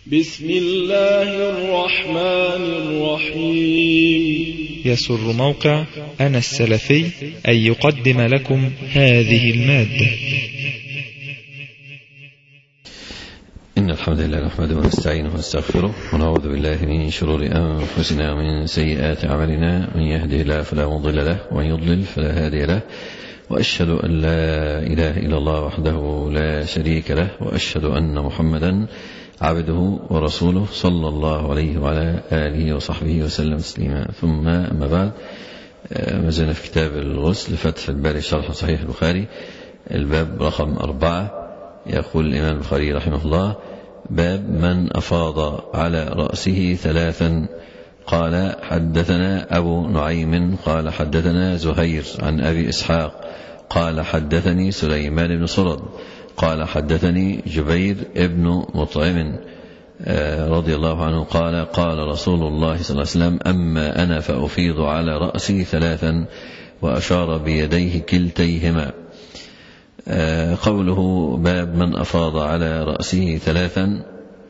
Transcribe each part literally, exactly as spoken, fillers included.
بسم الله الرحمن الرحيم. يسر موقع أنا السلفي أن يقدم لكم هذه المادة. إن الحمد لله نحمده ونستعينه ونستغفره ونعوذ بالله من شرور أنفسنا ومن سيئات أعمالنا، من يهده الله فلا مضل له ومن يضلل فلا هادي له، وأشهد أن لا إله إلا الله وحده لا شريك له، وأشهد أن محمدا عبده ورسوله صلى الله عليه وعلى آله وصحبه وسلم تسليما. ثم أما بعد، ما زلنا في كتاب الغسل فتح الباري شرح صحيح البخاري، الباب رقم أربعة. يقول الإمام البخاري رحمه الله: باب من أفاض على رأسه ثلاثا. قال: حدثنا أبو نعيم قال حدثنا زهير عن أبي إسحاق قال حدثني سليمان بن صرد قال حدثني جبير ابن مطعم رضي الله عنه قال: قال رسول الله صلى الله عليه وسلم: أما أنا فأفيض على رأسي ثلاثا، وأشار بيديه كلتيهما. قوله باب من أفاض على رأسه ثلاثا،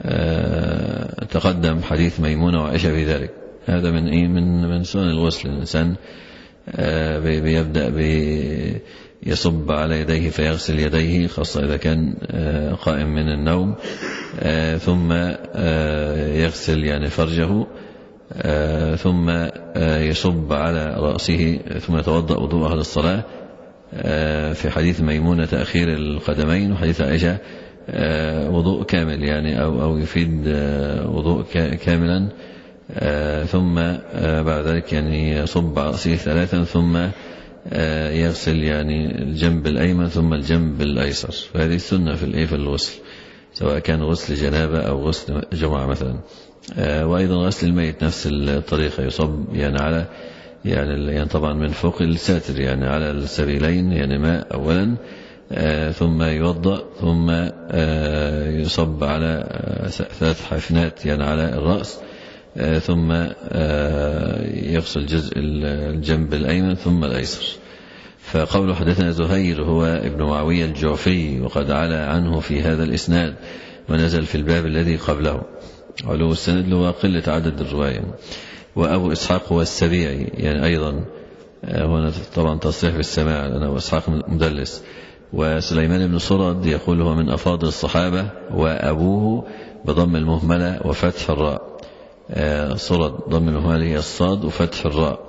تقدم حديث ميمونة وعائشة في ذلك. هذا من إيه؟ من من سنن الغسل. الإنسان بيبدأ بيصب على يديه فيغسل يديه، خاصة إذا كان قائم من النوم، ثم يغسل يعني فرجه، ثم يصب على رأسه، ثم يتوضأ وضوءه للصلاة. في حديث ميمونة تأخير القدمين، وحديث عائشة وضوء كامل يعني أو أو يفيد وضوء كاملا. ثم بعد ذلك يعني يصب على رأسه ثلاثا، ثم يغسل يعني الجنب الأيمن ثم الجنب الأيسر. فهذه السنة في الإيه في الغسل، سواء كان غسل جنابة أو غسل جمعة مثلا. وأيضا غسل الميت نفس الطريقة، يصب يعني على يعني, يعني طبعا من فوق الساتر يعني على السبيلين، يعني ماء أولا، آه ثم يوضأ، ثم آه يصب على آه ثلاث حفنات يعني على الرأس، آه ثم آه يغسل جزء الجنب الأيمن ثم الأيسر. فقوله حدثنا زهير هو ابن معاوية الجعفي، وقد علا عنه في هذا الإسناد ونزل في الباب الذي قبله. علو السند هو قلة عدد الرواية. وأبو إسحاق هو السبيعي يعني أيضا، هنا طبعا تصريح بالسماع لأنه أبو إسحاق مدلس. وسليمان بن صرد يقول هو من أفاضل الصحابة، وأبوه بضم المهملة وفتح الراء. صرد ضم المهملة هي الصاد وفتح الراء،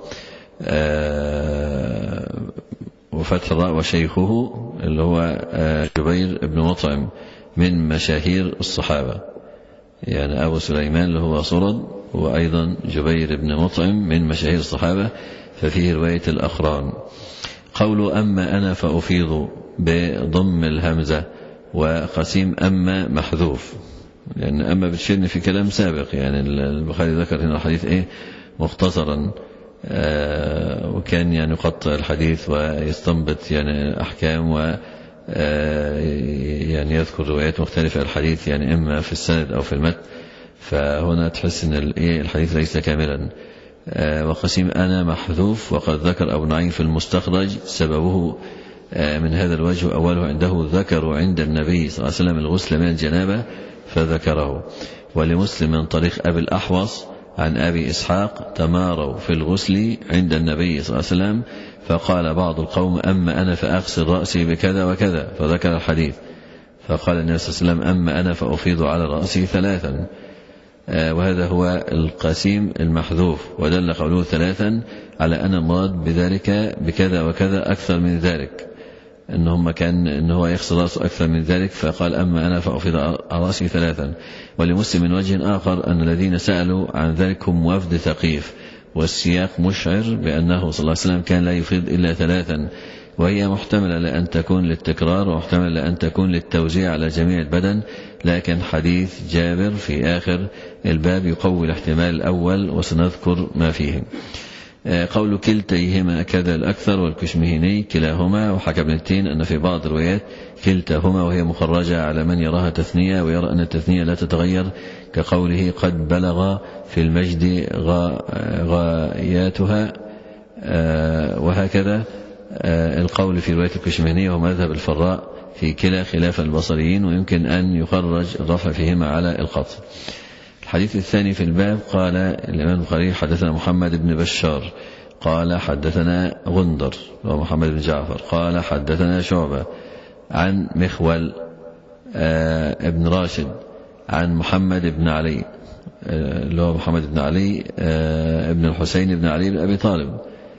وفتح الراء. وشيخه اللي هو جبير بن مطعم من مشاهير الصحابة، يعني أبو سليمان اللي هو صرد، وأيضا جبير بن مطعم من مشاهير الصحابة، ففيه رواية الأقران. قول أما أنا فأفيض بضم الهمزة، وقسيم أما محذوف، لأن أما بتشيرني في كلام سابق. يعني البخاري ذكر هنا الحديث إيه مختصرا، آه وكان يعني يقطع الحديث ويستنبط يعني أحكام، و يعني يذكر روايات مختلفة الحديث يعني إما في السند أو في المتن. فهنا تحس أن الحديث ليس كاملا. وقسيم أنا محذوف، وقد ذكر أبو نعيم في المستخرج سببه من هذا الوجه. أوله عنده ذكر عند النبي صلى الله عليه وسلم الغسل من الجنابة فذكره. ولمسلم من طريق أبي الأحوص عن أبي إسحاق تماروا في الغسل عند النبي صلى الله عليه وسلم، فقال بعض القوم: أما أنا فأغسل رأسي بكذا وكذا، فذكر الحديث. فقال النبي صلى الله عليه وسلم: أما أنا فأفيض على رأسي ثلاثا. آه وهذا هو القسيم المحذوف. ودل قوله ثلاثا على أن المراد بذلك بكذا وكذا أكثر من ذلك، إنهم كان إن هو يغسل رأسه أكثر من ذلك، فقال: أما أنا فأفيض على رأسي ثلاثا. ولمسلم من وجه آخر أن الذين سألوا عن ذلك هم وفد ثقيف، والسياق مشعر بأنه صلى الله عليه وسلم كان لا يفيض إلا ثلاثا، وهي محتملة لأن تكون للتكرار، ومحتملة لأن تكون للتوزيع على جميع البدن. لكن حديث جابر في آخر الباب يقوي الاحتمال الأول، وسنذكر ما فيه. قول كلتيهما كذا الأكثر، والكشمهيني كلاهما، وحكى ابن التين أن في بعض الروايات كلتاهما، وهي مخرجة على من يراها تثنية ويرى أن التثنية لا تتغير، كقوله قد بلغ في المجد غاياتها. وهكذا القول في رواية الكشمهيني ومذهب الفراء في كلا خلاف البصريين، ويمكن أن يخرج الرفع فيهما على القطع. الحديث الثاني في الباب قال الإمام البخاري حدثنا محمد بن بشار قال حدثنا غندر ومحمد بن جعفر قال حدثنا شعبة عن مخول آه ابن راشد عن محمد بن علي آه اللي هو محمد بن علي آه ابن الحسين بن علي بن أبي طالب،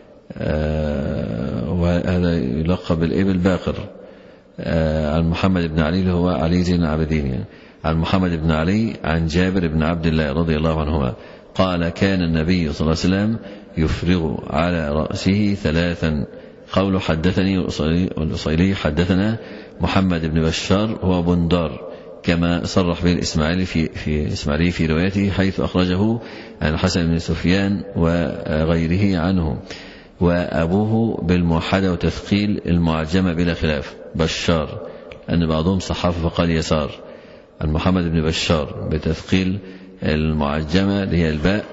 آه وهذا يلقب بالإبل باقر، آه عن محمد بن علي اللي هو علي زين العابدين يعني. عن محمد بن علي عن جابر بن عبد الله رضي الله عنهما قال كان النبي صلى الله عليه وسلم يفرغ على رأسه ثلاثا. قوله حدثني والأصيلي حدثنا محمد بن بشار هو بندار كما صرح به الإسماعيلي في, في إسماعيلي في روايته حيث أخرجه عن حسن بن سفيان وغيره عنه، وأبوه بالموحدة وتثقيل المعجمة بلا خلاف بشار، أن بعضهم صحافة فقال يسار. عن محمد بن بشار بتثقيل المعجمة اللي هي الباء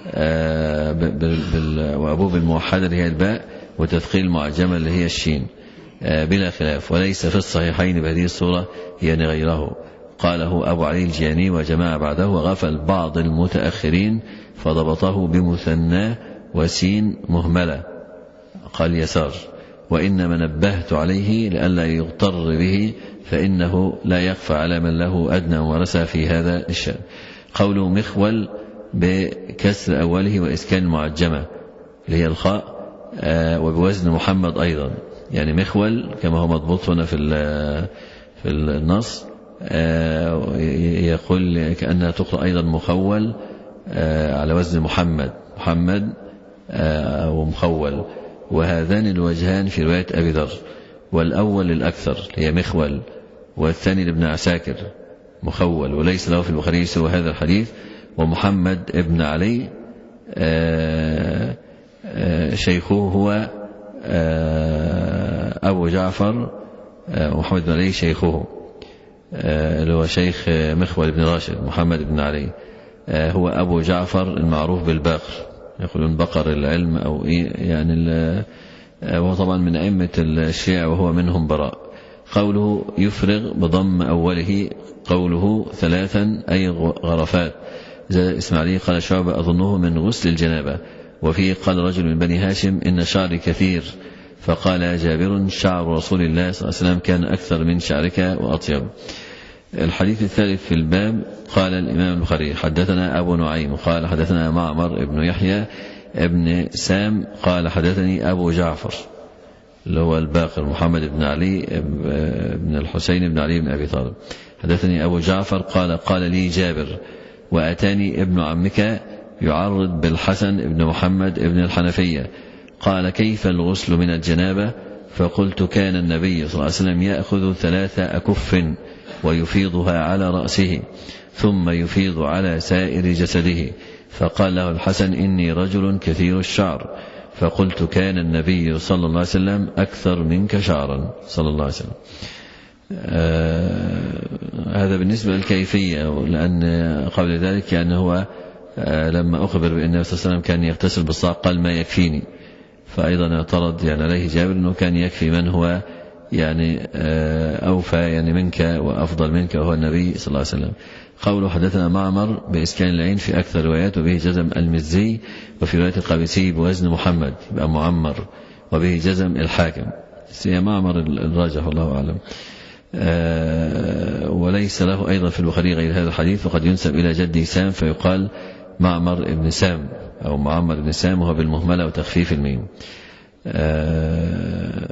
وأبوه بالموحدة اللي هي الباء وتثقيل المعجمة اللي هي الشين بلا خلاف، وليس في الصحيحين بهذه الصورة يعني غيره. قاله أبو علي الجياني وجماعة بعده، وغفل بعض المتأخرين فضبطه بمثنى وسين مهملة قال يسار، وإنما نبهت عليه لئلا يغتر به فإنه لا يخفى على من له أدنى ممارسة في هذا الشأن. قوله مخول بكسر أوله وإسكان المعجمة اللي هي الخاء آه وبوزن محمد أيضا، يعني مخول كما هو مضبوط هنا في في النص آه يقول كأنها تقرأ أيضا مخول آه على وزن محمد محمد آه ومخول، وهذان الوجهان في رواية أبي ذر، والأول الأكثر هي مخول والثاني لابن عساكر مخول، وليس له في البخاري سوى هذا الحديث. ومحمد ابن علي آآ آآ شيخه هو أبو جعفر، محمد بن علي شيخه اللي هو شيخ مخول بن راشد محمد بن علي هو أبو جعفر المعروف بالباقر، يقولون بقر العلم أو إيه يعني، وهو طبعا من أئمة الشيعة وهو منهم براء. قوله يفرغ بضم أوله قوله ثلاثا أي غرفات، زي إسماعيلي قال شعبة أظنه من غسل الجنابة. وفيه قال رجل من بني هاشم إن شعري كثير، فقال جابر شعر رسول الله صلى الله عليه وسلم كان أكثر من شعرك وأطيب. الحديث الثالث في الباب قال الإمام البخاري حدثنا أبو نعيم قال حدثنا معمر ابن يحيى ابن سام قال حدثني أبو جعفر اللي هو الباقر محمد بن علي بن الحسين بن علي بن أبي طالب. حدثني أبو جعفر قال قال لي جابر وأتاني ابن عمك يعرض بالحسن ابن محمد ابن الحنفية قال كيف الغسل من الجنابة؟ فقلت كان النبي صلى الله عليه وسلم يأخذ ثلاث أكف ويفيضها على رأسه ثم يفيض على سائر جسده. فقال له الحسن إني رجل كثير الشعر، فقلت كان النبي صلى الله عليه وسلم أكثر منك شعرا صلى الله عليه وسلم. آه هذا بالنسبة للكيفية، لأن قبل ذلك يعني هو آه لما أخبر بأن النبي صلى الله عليه وسلم كان يغتسل بالصاع قال ما يكفيني، فأيضا اعترض يعني عليه جابر أنه كان يكفي من هو يعني آه أوفى يعني منك وأفضل منك وهو النبي صلى الله عليه وسلم. قوله حدثنا معمر بإسكان العين في أكثر روايات، وبه جزم المزي، وفي رواية القابسي بوزن محمد يبقى معمر، وبه جزم الحاكم سي معمر الراجح والله أعلم. آه وليس له أيضا في البخاري غير هذا الحديث، وقد ينسب إلى جده سام فيقال معمر ابن سام أو معمر ابن سام، وهو بالمهملة وتخفيف الميم. آه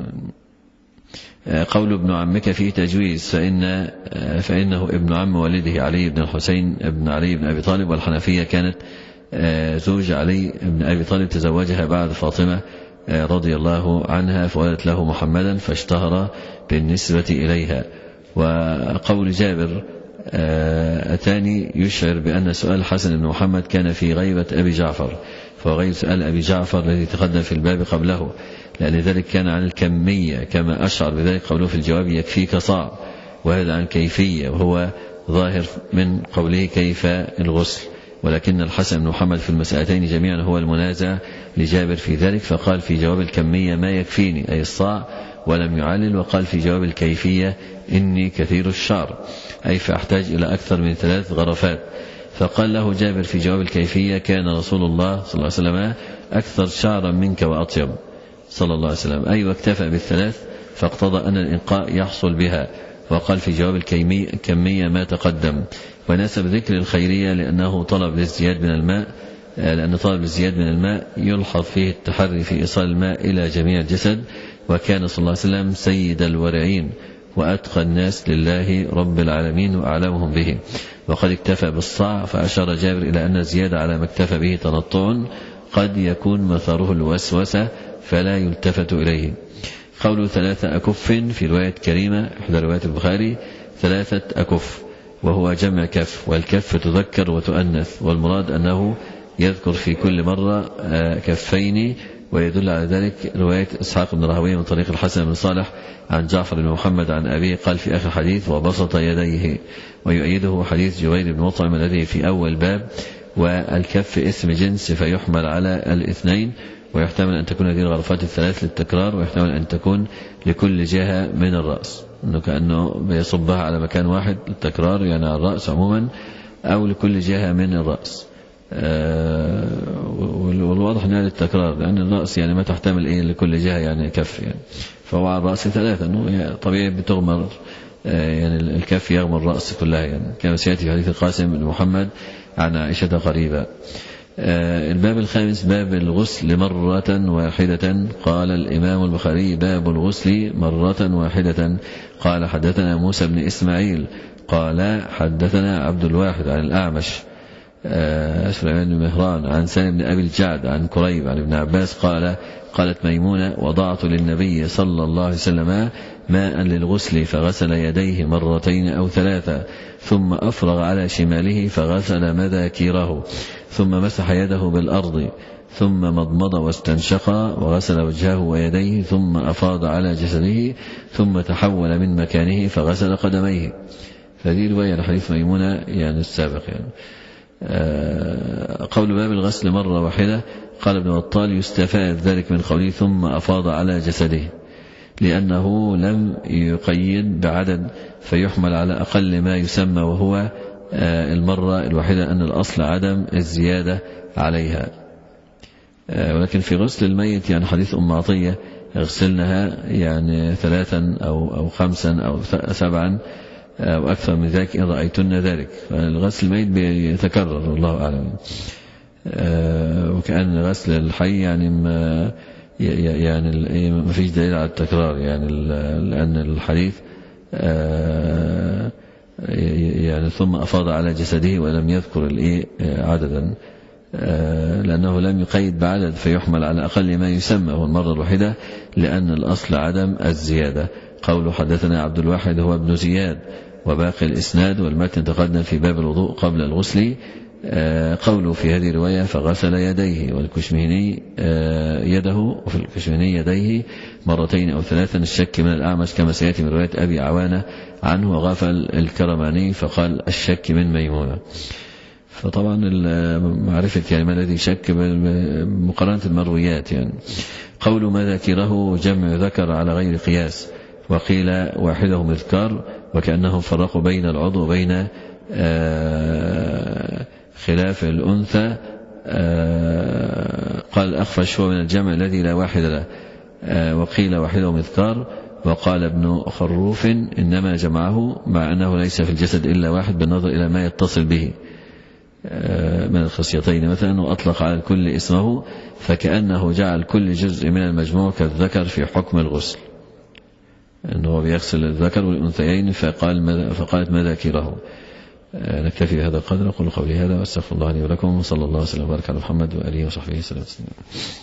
قول ابن عمك فيه تجويز، فإن فإنه ابن عم والده علي بن الحسين ابن علي بن أبي طالب، والحنفية كانت زوج علي بن أبي طالب تزوجها بعد فاطمة رضي الله عنها فولدت له محمدا فاشتهر بالنسبة إليها. وقول جابر أتاني يشعر بأن سؤال حسن بن محمد كان في غيبة أبي جعفر، فغير سؤال أبي جعفر الذي تقدم في الباب قبله، لأن ذلك كان عن الكمية كما أشعر بذلك قوله في الجواب يكفيك صاع، وهذا عن كيفية، وهو ظاهر من قوله كيف الغسل، ولكن الحسن بن محمد في المسألتين جميعا هو المنازع لجابر في ذلك، فقال في جواب الكمية ما يكفيني أي الصاع ولم يعلل، وقال في جواب الكيفية إني كثير الشعر أي فأحتاج إلى أكثر من ثلاث غرفات. فقال له جابر في جواب الكيفية كان رسول الله صلى الله عليه وسلم أكثر شعرا منك وأطيب صلى الله عليه وسلم أي واكتفى بالثلاث، فاقتضى أن الإنقاء يحصل بها. وقال في جواب الكمية ما تقدم، وناسب ذكر الخيرية لأنه طلب للزياد من الماء، لأن طلب للزياد من الماء يلحظ فيه التحري في إيصال الماء إلى جميع الجسد، وكان صلى الله عليه وسلم سيد الورعين وأتقى الناس لله رب العالمين وأعلمهم به، وقد اكتفى بالصاع. فأشار جابر إلى أن الزيادة على ما اكتفى به تنطع قد يكون مثاره الوسوسة فلا يلتفت إليه. قول ثلاثة أكف في رواية كريمة إحدى روايات البخاري ثلاثة أكف، وهو جمع كف، والكف تذكر وتؤنث، والمراد أنه يذكر في كل مرة كفين. ويدل على ذلك رواية إسحاق بن راهويه من طريق الحسن بن صالح عن جعفر بن محمد عن أبيه قال في آخر حديث وبسط يديه، ويؤيده حديث جبير بن مطعم الذي في أول باب والكف اسم جنس فيحمل على الاثنين، ويحتمل أن تكون هذه الغرفات الثلاث للتكرار، ويحتمل أن تكون لكل جهة من الرأس، أنه كأنه بيصبها على مكان واحد للتكرار يعني على الرأس عموما، أو لكل جهة من الرأس. آه والواضح أنها للتكرار لأن الرأس يعني ما تحتمل إيه لكل جهة يعني كف يعني، فهو على الرأس ثلاثة أنه طبيعي بتغمر آه يعني الكف يغمر الرأس كلها يعني، كما سيأتي في حديث القاسم بن محمد عن عائشة قريبا. آه الباب الخامس باب الغسل مرة واحدة. قال الإمام البخاري باب الغسل مرة واحدة. قال حدثنا موسى بن إسماعيل قال حدثنا عبد الواحد عن الأعمش سليمان بن مهران عن سالم بن أبي الجعد عن كريب عن ابن عباس قال قالت ميمونة وضعت للنبي صلى الله عليه وسلم ماء للغسل فغسل يديه مرتين أو ثلاثة، ثم أفرغ على شماله فغسل مذاكيره، ثم مسح يده بالأرض، ثم مضمض واستنشق وغسل وجهه ويديه، ثم أفاض على جسده، ثم تحول من مكانه فغسل قدميه. فهذه رواية لحديث ميمونة يعني السابق يعني. قول باب الغسل مرة واحدة. قال ابن بطال يستفاد ذلك من قوله ثم أفاض على جسده، لأنه لم يقيد بعدد فيحمل على أقل ما يسمى وهو المرة الواحدة، أن الأصل عدم الزيادة عليها. ولكن في غسل الميت يعني حديث أم عطية يغسلنها يعني ثلاثا أو أو خمسا أو سبعا أو أكثر من ذلك إن رأيتن ذلك، فالغسل الميت بيتكرر الله أعلم. وكأن غسل الحي يعني ما يعني ما فيش دليل على التكرار يعني، لأن الحديث يعني ثم أفاض على جسده ولم يذكر الإيه عددا، لأنه لم يقيد بعدد فيحمل على أقل ما يسمى هو المرة الواحدة، لأن الأصل عدم الزيادة. قوله حدثنا عبد الواحد هو ابن زياد، وباقي الإسناد والمتن تقدم في باب الوضوء قبل الغسل. قوله في هذه الرواية فغسل يديه، والكشمهني يده وفي الكشمهني يديه مرتين أو ثلاثا، الشك من الأعمش كما سيأتي من رواية أبي عوانة عنه، وغفل الكرماني فقال الشك من ميمونة. فطبعا معرفة يعني ما الذي شك بمقارنة المرويات يعني. قول ما ذاكره جمع ذكر على غير قياس، وقيل واحده مذكار، وكأنهم فرقوا بين العضو وبين خلاف الأنثى. قال أخفش هو من الجمع الذي لا واحد له، وقيل واحده مذكار. وقال ابن خروف إنما جمعه مع أنه ليس في الجسد إلا واحد بالنظر إلى ما يتصل به من الخصيتين مثلا، وأطلق على الكل اسمه، فكأنه جعل كل جزء من المجموع كالذكر في حكم الغسل، أنه بيغسل الذكر والأنثيين، فقال فقالت مذاكره. نكتفي بهذا القدر. أقول قولي هذا وأستغفر الله لي ولكم، وصلى الله وسلم وبارك على محمد وآله وصحبه وسلم.